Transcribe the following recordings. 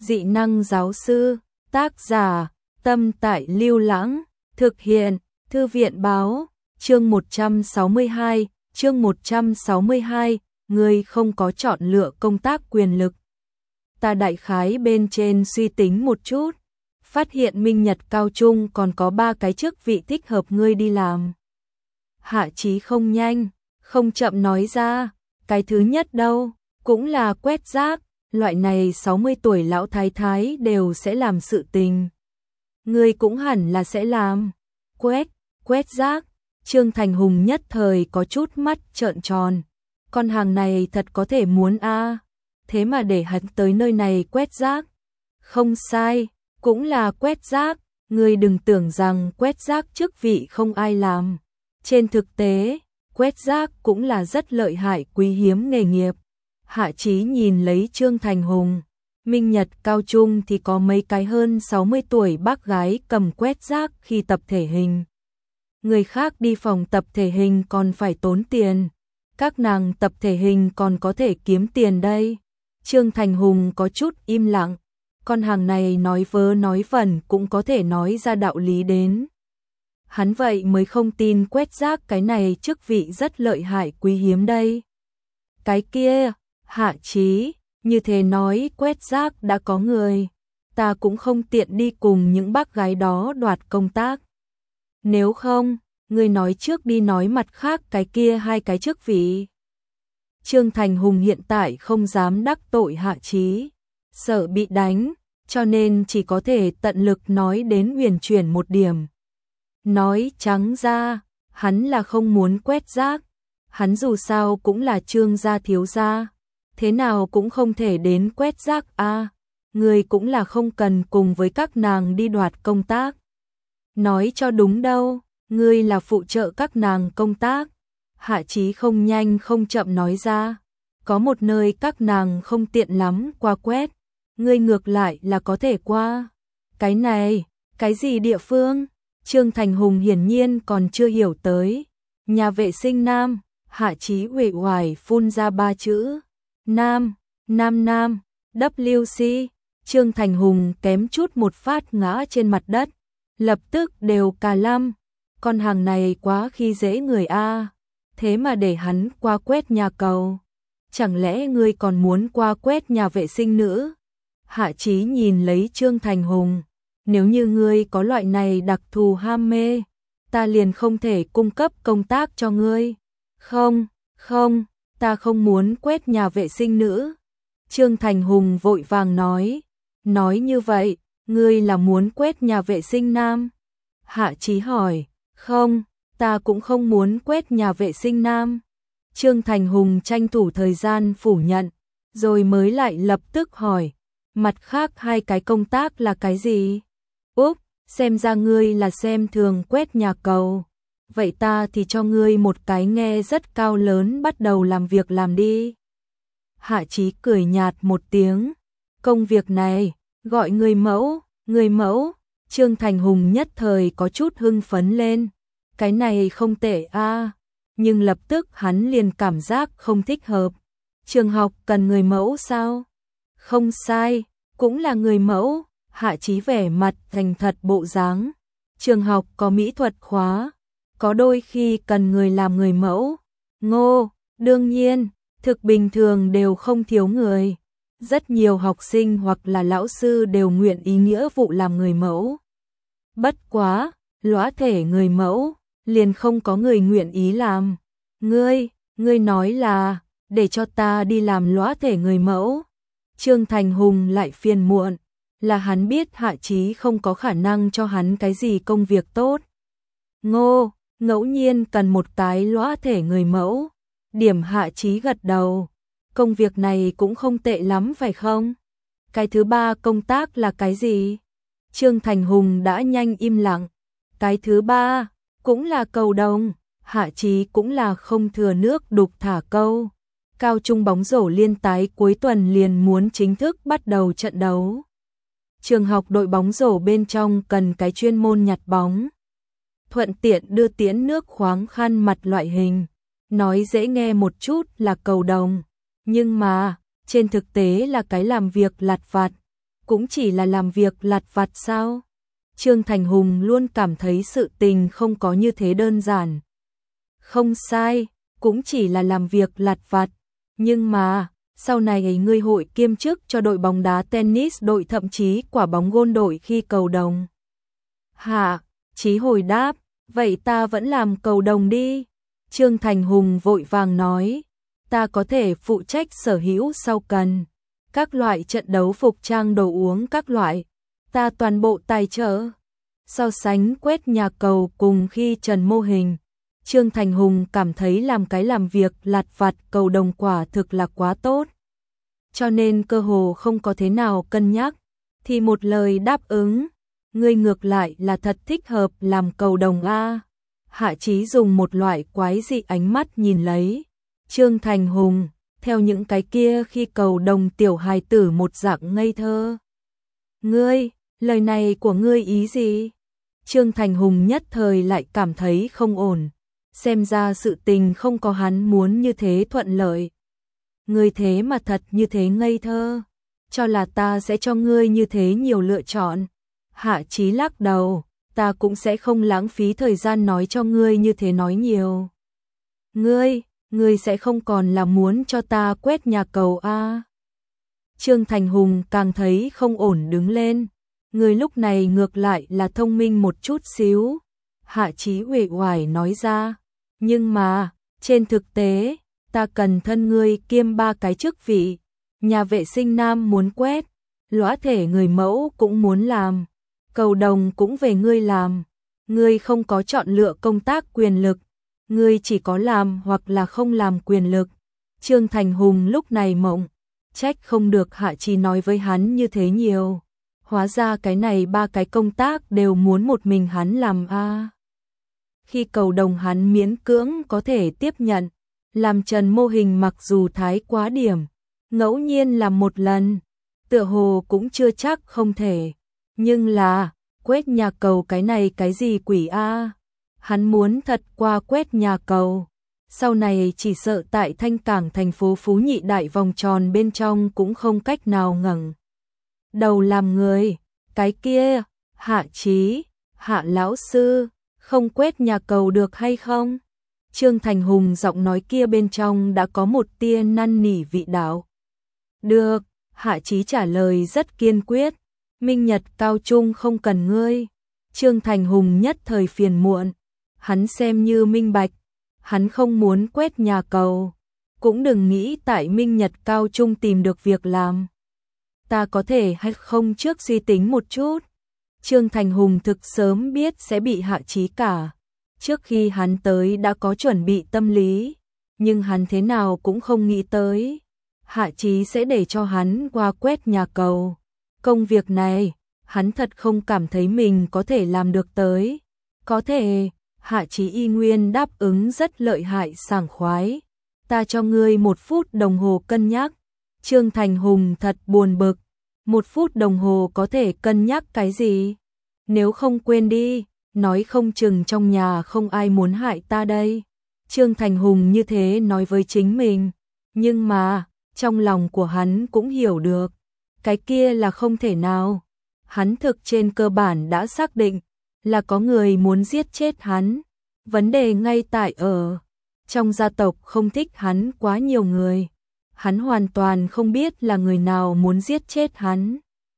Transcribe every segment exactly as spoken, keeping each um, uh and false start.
Dị năng giáo sư, tác giả, Tâm Tại Lưu Lãng, thực hiện, Thư viện báo, chương một trăm sáu mươi hai, chương một trăm sáu mươi hai, người không có chọn lựa công tác quyền lực. Ta đại khái bên trên suy tính một chút, phát hiện Minh Nhật Cao Trung còn có ba cái chức vị thích hợp ngươi đi làm. Hạ Chí không nhanh, không chậm nói ra, cái thứ nhất đâu, cũng là quét rác, loại này sáu mươi tuổi lão thái thái đều sẽ làm sự tình. Ngươi cũng hẳn là sẽ làm. Quét, quét rác, Trương Thành Hùng nhất thời có chút mắt trợn tròn. Con hàng này thật có thể muốn a, à. Thế mà để hắn tới nơi này quét rác. Không sai, cũng là quét rác, ngươi đừng tưởng rằng quét rác chức vị không ai làm. Trên thực tế, quét rác cũng là rất lợi hại quý hiếm nghề nghiệp. Hạ Chí nhìn lấy Trương Thành Hùng, Minh Nhật Cao Trung thì có mấy cái hơn sáu mươi tuổi bác gái cầm quét rác khi tập thể hình. Người khác đi phòng tập thể hình còn phải tốn tiền, các nàng tập thể hình còn có thể kiếm tiền đây. Trương Thành Hùng có chút im lặng, con hàng này nói vớ nói vẩn cũng có thể nói ra đạo lý đến. Hắn vậy mới không tin quét rác cái này chức vị rất lợi hại quý hiếm đây. Cái kia, Hạ Chí, như thế nói quét rác đã có người, ta cũng không tiện đi cùng những bác gái đó đoạt công tác. Nếu không, ngươi nói trước đi nói mặt khác cái kia hai cái chức vị. Trương Thành Hùng hiện tại không dám đắc tội Hạ Chí, sợ bị đánh, cho nên chỉ có thể tận lực nói đến huyền chuyển một điểm. Nói trắng ra, hắn là không muốn quét rác, hắn dù sao cũng là Trương gia thiếu gia, thế nào cũng không thể đến quét rác a, à, người cũng là không cần cùng với các nàng đi đoạt công tác. Nói cho đúng đâu, ngươi là phụ trợ các nàng công tác. Hạ Chí không nhanh không chậm nói ra, có một nơi các nàng không tiện lắm qua quét, ngươi ngược lại là có thể qua. Cái này, cái gì địa phương? Trương Thành Hùng hiển nhiên còn chưa hiểu tới. Nhà vệ sinh nam, Hạ Chí uể oải phun ra ba chữ. Nam, nam nam, W C. Trương Thành Hùng kém chút một phát ngã trên mặt đất, lập tức đều cà lăm. Con hàng này quá khi dễ người a, thế mà để hắn qua quét nhà cầu. Chẳng lẽ ngươi còn muốn qua quét nhà vệ sinh nữ? Hạ Chí nhìn lấy Trương Thành Hùng, nếu như ngươi có loại này đặc thù ham mê, ta liền không thể cung cấp công tác cho ngươi. Không, không, ta không muốn quét nhà vệ sinh nữ. Trương Thành Hùng vội vàng nói, nói như vậy, ngươi là muốn quét nhà vệ sinh nam? Hạ Chí hỏi, không, ta cũng không muốn quét nhà vệ sinh nam. Trương Thành Hùng tranh thủ thời gian phủ nhận, rồi mới lại lập tức hỏi, mặt khác hai cái công tác là cái gì? Úp, xem ra ngươi là xem thường quét nhà cầu. Vậy ta thì cho ngươi một cái nghe rất cao lớn bắt đầu làm việc làm đi. Hạ Chí cười nhạt một tiếng, công việc này, gọi người mẫu, người mẫu. Trương Thành Hùng nhất thời có chút hưng phấn lên, cái này không tệ a, à. Nhưng lập tức hắn liền cảm giác không thích hợp. Trường học cần người mẫu sao? Không sai, cũng là người mẫu. Hạ Chí vẻ mặt thành thật bộ dáng. Trường học có mỹ thuật khóa, có đôi khi cần người làm người mẫu. Ngô, đương nhiên, thực bình thường đều không thiếu người. Rất nhiều học sinh hoặc là lão sư đều nguyện ý nghĩa vụ làm người mẫu. Bất quá, lõa thể người mẫu, liền không có người nguyện ý làm. Ngươi, ngươi nói là, để cho ta đi làm lõa thể người mẫu. Trương Thành Hùng lại phiền muộn, là hắn biết Hạ Chí không có khả năng cho hắn cái gì công việc tốt. Ngô, ngẫu nhiên cần một cái lõa thể người mẫu. Điểm Hạ Chí gật đầu, công việc này cũng không tệ lắm phải không? Cái thứ ba công tác là cái gì? Trương Thành Hùng đã nhanh im lặng. Cái thứ ba, cũng là cầu đồng. Hạ Chí cũng là không thừa nước đục thả câu. Cao trung bóng rổ liên tái cuối tuần liền muốn chính thức bắt đầu trận đấu. Trường học đội bóng rổ bên trong cần cái chuyên môn nhặt bóng, thuận tiện đưa tiễn nước khoáng khăn mặt loại hình. Nói dễ nghe một chút là cầu đồng, nhưng mà trên thực tế là cái làm việc lặt vặt. cũng chỉ là làm việc lặt vặt sao? Trương Thành Hùng luôn cảm thấy sự tình không có như thế đơn giản. Không sai, cũng chỉ là làm việc lặt vặt, nhưng mà, sau này ấy ngươi hội kiêm chức cho đội bóng đá tennis đội thậm chí quả bóng gôn đội khi cầu đồng. Hạ, Chí hồi đáp, vậy ta vẫn làm cầu đồng đi. Trương Thành Hùng vội vàng nói, ta có thể phụ trách sở hữu sau cần, các loại trận đấu phục trang đồ uống các loại, ta toàn bộ tài trợ. So sánh quét nhà cầu cùng khi trần mô hình, Trương Thành Hùng cảm thấy làm cái làm việc lặt vặt cầu đồng quả thực là quá tốt. Cho nên cơ hồ không có thế nào cân nhắc, thì một lời đáp ứng, ngươi ngược lại là thật thích hợp làm cầu đồng a. Hạ Chí dùng một loại quái dị ánh mắt nhìn lấy Trương Thành Hùng, theo những cái kia khi cầu đồng tiểu hài tử một dạng ngây thơ. Ngươi, lời này của ngươi ý gì? Trương Thành Hùng nhất thời lại cảm thấy không ổn, xem ra sự tình không có hắn muốn như thế thuận lợi. Ngươi thế mà thật như thế ngây thơ, cho là ta sẽ cho ngươi như thế nhiều lựa chọn. Hạ Chí lắc đầu, ta cũng sẽ không lãng phí thời gian nói cho ngươi như thế nói nhiều. Ngươi, ngươi sẽ không còn là muốn cho ta quét nhà cầu a? À? Trương Thành Hùng càng thấy không ổn đứng lên, ngươi lúc này ngược lại là thông minh một chút xíu. Hạ Chí uể oải nói ra, nhưng mà, trên thực tế, ta cần thân ngươi kiêm ba cái chức vị, nhà vệ sinh nam muốn quét, lõa thể người mẫu cũng muốn làm, cầu đồng cũng về ngươi làm, ngươi không có chọn lựa công tác quyền lực, ngươi chỉ có làm hoặc là không làm quyền lực. Trương Thành Hùng lúc này mộng, trách không được Hạ Chí nói với hắn như thế nhiều, hóa ra cái này ba cái công tác đều muốn một mình hắn làm a. À. Khi cầu đồng hắn miễn cưỡng có thể tiếp nhận, làm trần mô hình mặc dù thái quá điểm, ngẫu nhiên làm một lần, tựa hồ cũng chưa chắc không thể, nhưng là, quét nhà cầu cái này cái gì quỷ a? À? Hắn muốn thật qua quét nhà cầu, sau này chỉ sợ tại Thanh Cảng thành phố Phú Nhị Đại vòng tròn bên trong cũng không cách nào ngẩng đầu làm người. Cái kia, Hạ Chí, Hạ lão sư, không quét nhà cầu được hay không? Trương Thành Hùng giọng nói kia bên trong đã có một tia năn nỉ vị đạo. Được, Hạ Chí trả lời rất kiên quyết, Minh Nhật cao trung không cần ngươi. Trương Thành Hùng nhất thời phiền muộn, hắn xem như minh bạch, hắn không muốn quét nhà cầu, cũng đừng nghĩ tại Minh Nhật cao trung tìm được việc làm. Ta có thể hay không trước suy tính một chút. Trương Thành Hùng thực sớm biết sẽ bị Hạ Chí cả, trước khi hắn tới đã có chuẩn bị tâm lý, nhưng hắn thế nào cũng không nghĩ tới Hạ Chí sẽ để cho hắn qua quét nhà cầu. Công việc này, hắn thật không cảm thấy mình có thể làm được tới. Có thể, Hạ Chí y nguyên đáp ứng rất lợi hại sảng khoái. Ta cho ngươi một phút đồng hồ cân nhắc. Trương Thành Hùng thật buồn bực. Một phút đồng hồ có thể cân nhắc cái gì? Nếu không quên đi, nói không chừng trong nhà không ai muốn hại ta đây. Trương Thành Hùng như thế nói với chính mình, nhưng mà, trong lòng của hắn cũng hiểu được, cái kia là không thể nào. Hắn thực trên cơ bản đã xác định, là có người muốn giết chết hắn. Vấn đề ngay tại ở, trong gia tộc không thích hắn quá nhiều người. Hắn hoàn toàn không biết là người nào muốn giết chết hắn.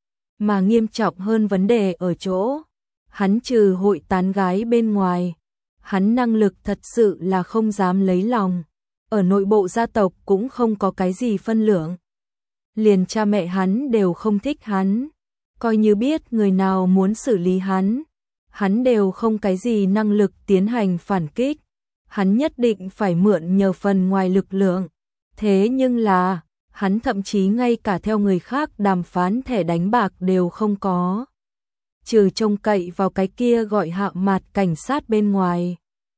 Mà nghiêm trọng hơn vấn đề ở chỗ, hắn trừ hội tán gái bên ngoài, hắn năng lực thật sự là không dám lấy lòng. Ở nội bộ gia tộc cũng không có cái gì phân lượng. Liền cha mẹ hắn đều không thích hắn. Coi như biết người nào muốn xử lý hắn, hắn đều không cái gì năng lực tiến hành phản kích. Hắn nhất định phải mượn nhờ phần ngoài lực lượng. Thế nhưng là, hắn thậm chí ngay cả theo người khác đàm phán thẻ đánh bạc đều không có. Trừ trông cậy vào cái kia gọi Hạ Mạt cảnh sát bên ngoài.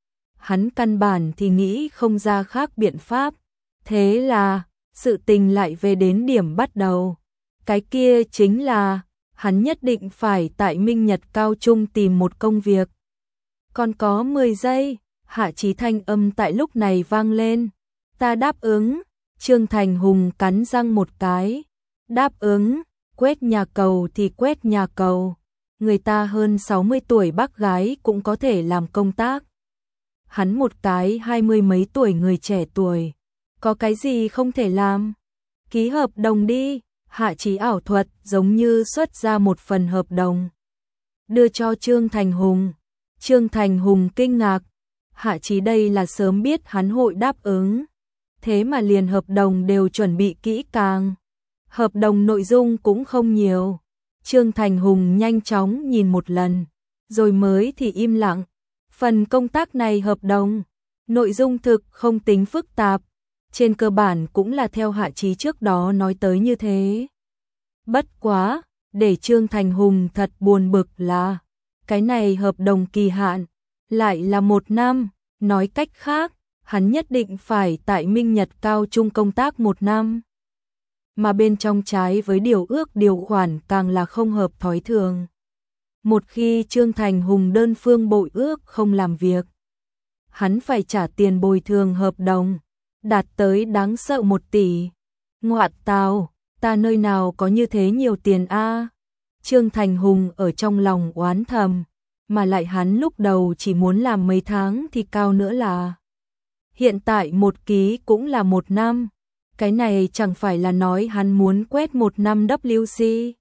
Hắn căn bản thì nghĩ không ra khác biện pháp. Thế là, sự tình lại về đến điểm bắt đầu. Cái kia chính là, hắn nhất định phải tại Minh Nhật cao trung tìm một công việc. Còn có mười giây, Hạ Chí thanh âm tại lúc này vang lên. Ta đáp ứng. Trương Thành Hùng cắn răng một cái. Đáp ứng, Quét nhà cầu thì quét nhà cầu. Người ta hơn sáu mươi tuổi bác gái cũng có thể làm công tác. Hắn một cái hai mươi mấy tuổi người trẻ tuổi. Có cái gì không thể làm? Ký hợp đồng đi. Hạ Chí ảo thuật giống như xuất ra một phần hợp đồng. Đưa cho Trương Thành Hùng. Trương Thành Hùng kinh ngạc. Hạ Chí đây là sớm biết hắn hội đáp ứng. Thế mà liền hợp đồng đều chuẩn bị kỹ càng. Hợp đồng nội dung cũng không nhiều. Trương Thành Hùng nhanh chóng nhìn một lần. Rồi mới thì im lặng. Phần công tác này hợp đồng. Nội dung thực không tính phức tạp. Trên cơ bản cũng là theo Hạ Chí trước đó nói tới như thế. Bất quá, để Trương Thành Hùng thật buồn bực là cái này hợp đồng kỳ hạn lại là một năm, nói cách khác, hắn nhất định phải tại Minh Nhật Cao Trung công tác một năm. Mà bên trong trái với điều ước điều khoản càng là không hợp thói thường. Một khi Trương Thành Hùng đơn phương bội ước không làm việc, hắn phải trả tiền bồi thường hợp đồng, đạt tới đáng sợ một tỷ. Ngoạn tào, ta nơi nào có như thế nhiều tiền a? Trương Thành Hùng ở trong lòng oán thầm, mà lại hắn lúc đầu chỉ muốn làm mấy tháng thì cao nữa là. Hiện tại một ký cũng là một năm, cái này chẳng phải là nói hắn muốn quét một năm W C.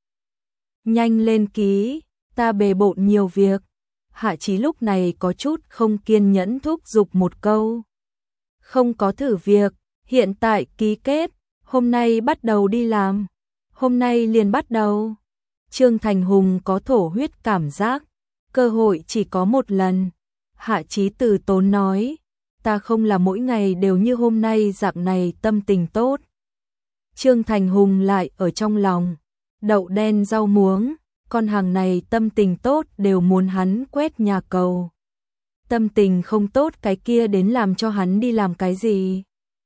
Nhanh lên ký, ta bề bộn nhiều việc. Hạ Chí lúc này có chút không kiên nhẫn thúc giục một câu. Không có thử việc, hiện tại ký kết, hôm nay bắt đầu đi làm. Hôm nay liền bắt đầu. Trương Thành Hùng có thổ huyết cảm giác, cơ hội chỉ có một lần. Hạ Chí từ tốn nói, ta không là mỗi ngày đều như hôm nay dạng này tâm tình tốt. Trương Thành Hùng lại ở trong lòng, đậu đen rau muống, con hàng này tâm tình tốt đều muốn hắn quét nhà cầu. Tâm tình không tốt cái kia đến làm cho hắn đi làm cái gì?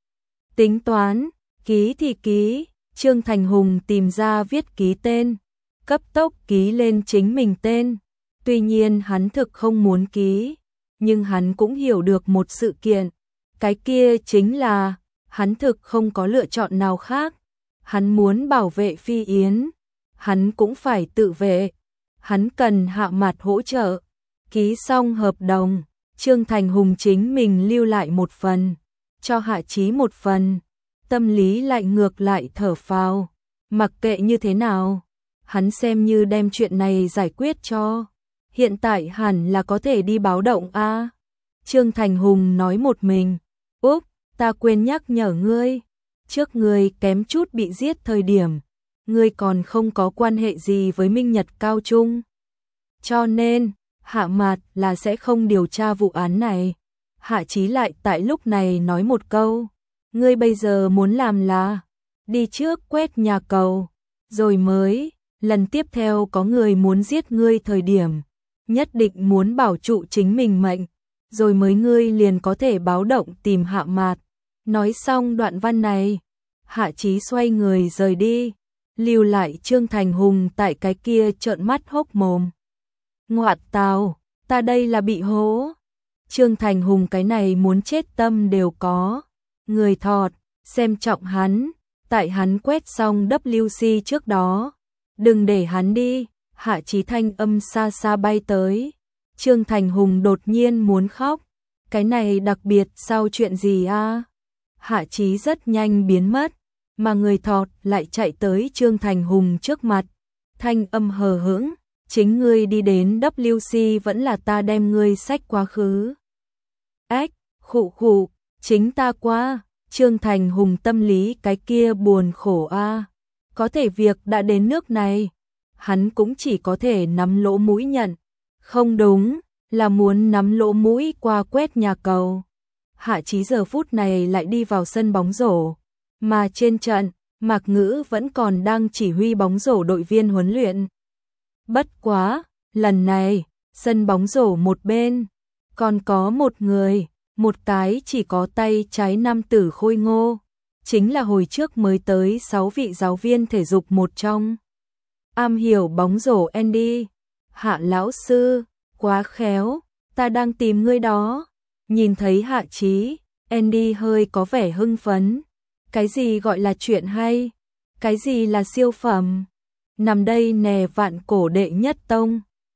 Tính toán, ký thì ký, Trương Thành Hùng tìm ra viết ký tên, cấp tốc ký lên chính mình tên. Tuy nhiên hắn thực không muốn ký, nhưng hắn cũng hiểu được một sự kiện, cái kia chính là hắn thực không có lựa chọn nào khác. Hắn muốn bảo vệ Phi Yến, hắn cũng phải tự vệ, hắn cần Hạ Mạt hỗ trợ. Ký xong hợp đồng, Trương Thành Hùng chính mình lưu lại một phần, cho Hạ Chí một phần, tâm lý lại ngược lại thở phào, mặc kệ như thế nào, hắn xem như đem chuyện này giải quyết cho. Hiện tại hẳn là có thể đi báo động a. À? Trương Thành Hùng nói một mình, úp, ta quên nhắc nhở ngươi, trước ngươi kém chút bị giết thời điểm, ngươi còn không có quan hệ gì với Minh Nhật Cao Trung. Cho nên, Hạ Mạt là sẽ không điều tra vụ án này. Hạ Chí lại tại lúc này nói một câu, ngươi bây giờ muốn làm là đi trước quét nhà cầu, rồi mới, lần tiếp theo có người muốn giết ngươi thời điểm, nhất định muốn bảo trụ chính mình mệnh, rồi mới ngươi liền có thể báo động tìm Hạ Mạt. Nói xong đoạn văn này, Hạ Chí xoay người rời đi, lưu lại Trương Thành Hùng tại cái kia trợn mắt hốc mồm. Ngoạn tào, ta đây là bị hố. Trương Thành Hùng cái này muốn chết tâm đều có. Người thọt, xem trọng hắn, tại hắn quét xong W C trước đó. Đừng để hắn đi. Hạ Chí thanh âm xa xa bay tới. Trương Thành Hùng đột nhiên muốn khóc. Cái này đặc biệt sao chuyện gì a? Hạ Chí rất nhanh biến mất, mà người thọt lại chạy tới Trương Thành Hùng trước mặt. Thanh âm hờ hững, chính ngươi đi đến W C vẫn là ta đem ngươi xách quá khứ. Ách, khụ khụ, chính ta qua. Trương Thành Hùng tâm lý cái kia buồn khổ a. Có thể việc đã đến nước này, hắn cũng chỉ có thể nắm lỗ mũi nhận. Không đúng, là muốn nắm lỗ mũi qua quét nhà cầu. Hạ Chí giờ phút này lại đi vào sân bóng rổ, mà trên trận, Mạc Ngữ vẫn còn đang chỉ huy bóng rổ đội viên huấn luyện. Bất quá, lần này, sân bóng rổ một bên, còn có một người, một cái chỉ có tay trái nam tử khôi ngô, chính là hồi trước mới tới sáu vị giáo viên thể dục một trong. Am hiểu bóng rổ Andy. Hạ lão sư, quá khéo, ta đang tìm ngươi đó. Nhìn thấy Hạ Chí, Andy hơi có vẻ hưng phấn. Cái gì gọi là chuyện hay? Cái gì là siêu phẩm? nằm đây nè vạn cổ đệ nhất tông.